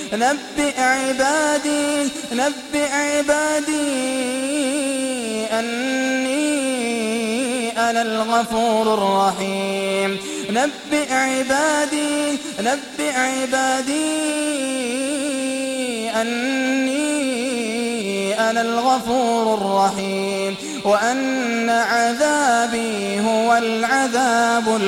نبئ عبادي أني أنا الغفور الرحيم. نبئ عبادي أني أنا الغفور الرحيم وأن عذابي هو العذاب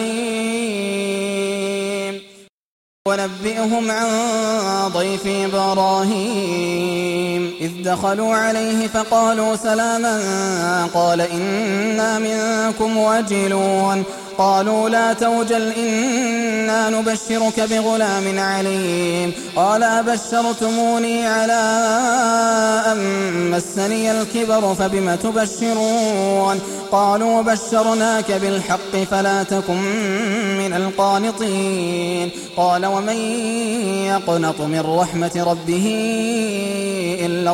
الأليم. ونبئهم عن ضيف إبراهيم إذ دخلوا عليه فقالوا سلاما قال إنا منكم وجلون قالوا لا توجل إنا نبشرك بغلام عليم قال أبشرتموني على أن مسني الكبر فبم تبشرون قالوا بشرناك بالحق فلا تكن من القانطين قال ومن يقنط من رحمة ربه إلا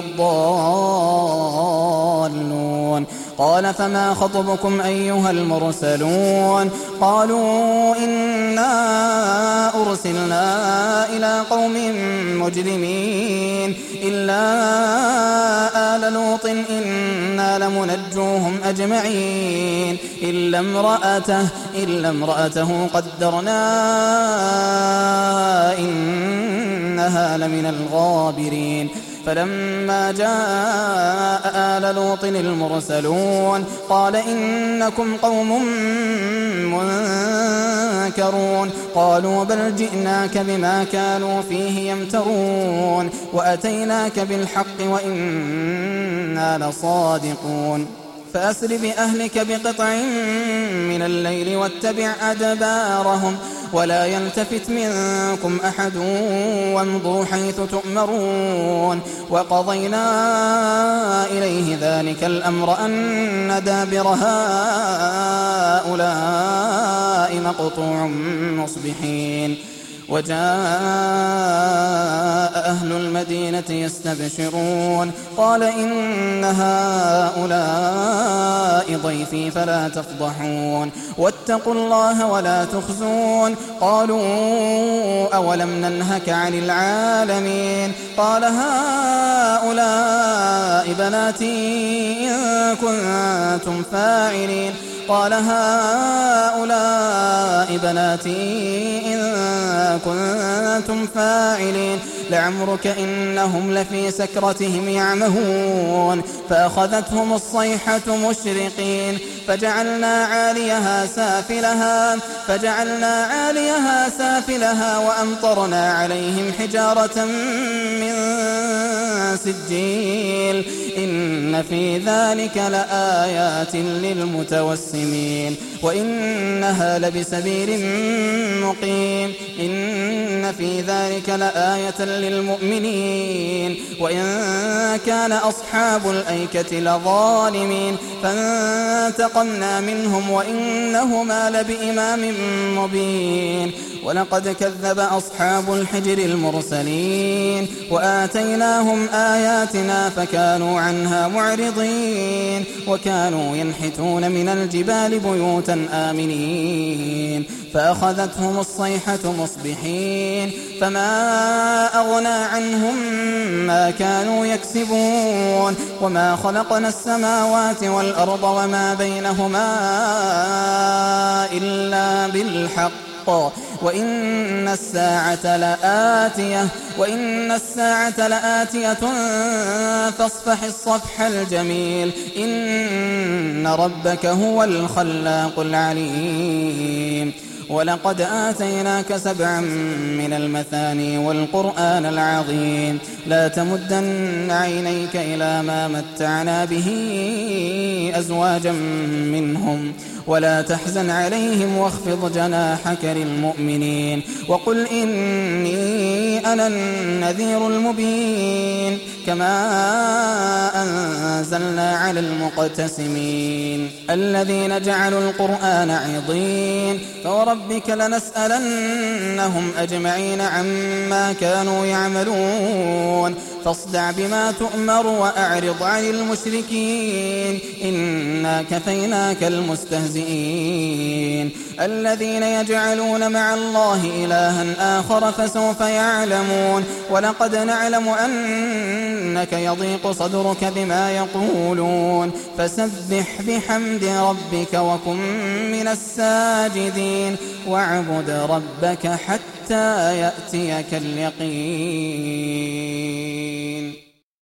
الضالون قال فما خطبكم أيها المرسلون قالوا إنا أرسلنا إلى قوم مجرمين إلا آل لوط إنا لمنجوهم أجمعين إلا امرأته قدرنا إنها لمن الغابرين فلما جاء آل لوط المرسلون قال إنكم قوم منكرون قالوا بل جئناك بما كانوا فيه يمترون وأتيناك بالحق وإنا لصادقون فأسر بأهلك بقطع من الليل واتبع أدبارهم ولا يلتفت منكم أحد وامضوا حيث تؤمرون وقضينا إليه ذلك الأمر أن دابر هؤلاء مقطوع مصبحين وجاء أهل المدينة يستبشرون قال إن هؤلاء ضيفي فلا تفضحون واتقوا الله ولا تخزون قالوا أولم ننهك عن العالمين قال هؤلاء بناتي إن كنتم فاعلين قال هؤلاء بناتي إن كنتم فاعلين لعمرك إنهم لفي سكرتهم يعمهون فأخذتهم الصيحة مشرقين فجعلنا عاليها سافلها وأمطرنا عليهم حجارة من سجيل إن في ذلك لآيات للمتوسمين وإنها لبسبيل مقيم إن في ذلك لآية للمؤمنين وإن كان أصحاب الأيكة لظالمين فانتقمنا منهم وإنهما لبإمام مبين ولقد كذب أصحاب الحجر المرسلين وآتيناهم آياتنا فكانوا عنها معرضين وكانوا ينحتون من الجبال بيوتا آمنين فأخذتهم الصيحة مصبحين فما أغنى عنهم ما كانوا يكسبون وما خلقنا السماوات والأرض وما بينهما إلا بالحق وإن الساعة لآتية فاصفح الصفح الجميل إن ربك هو الخلاق العليم ولقد آتيناك 7 من المثاني والقرآن العظيم لا تمدن عينيك إلى ما متعنا به أزواجا منهم ولا تحزن عليهم واخفض جناحك للمؤمنين وقل إني أنا النذير المبين كما أنزلنا على المقتسمين الذين جعلوا القرآن عضين فوربك لنسألنهم أجمعين عما كانوا يعملون فاصدع بما تؤمر وأعرض عن المشركين إنا كفيناك المستهزئين الذين يجعلون مع الله إلها آخر فسوف يعلمون ولقد نعلم أنك يضيق صدرك بما يقولون فسبح بحمد ربك وكن من الساجدين واعبد ربك حتى يأتيك اليقين.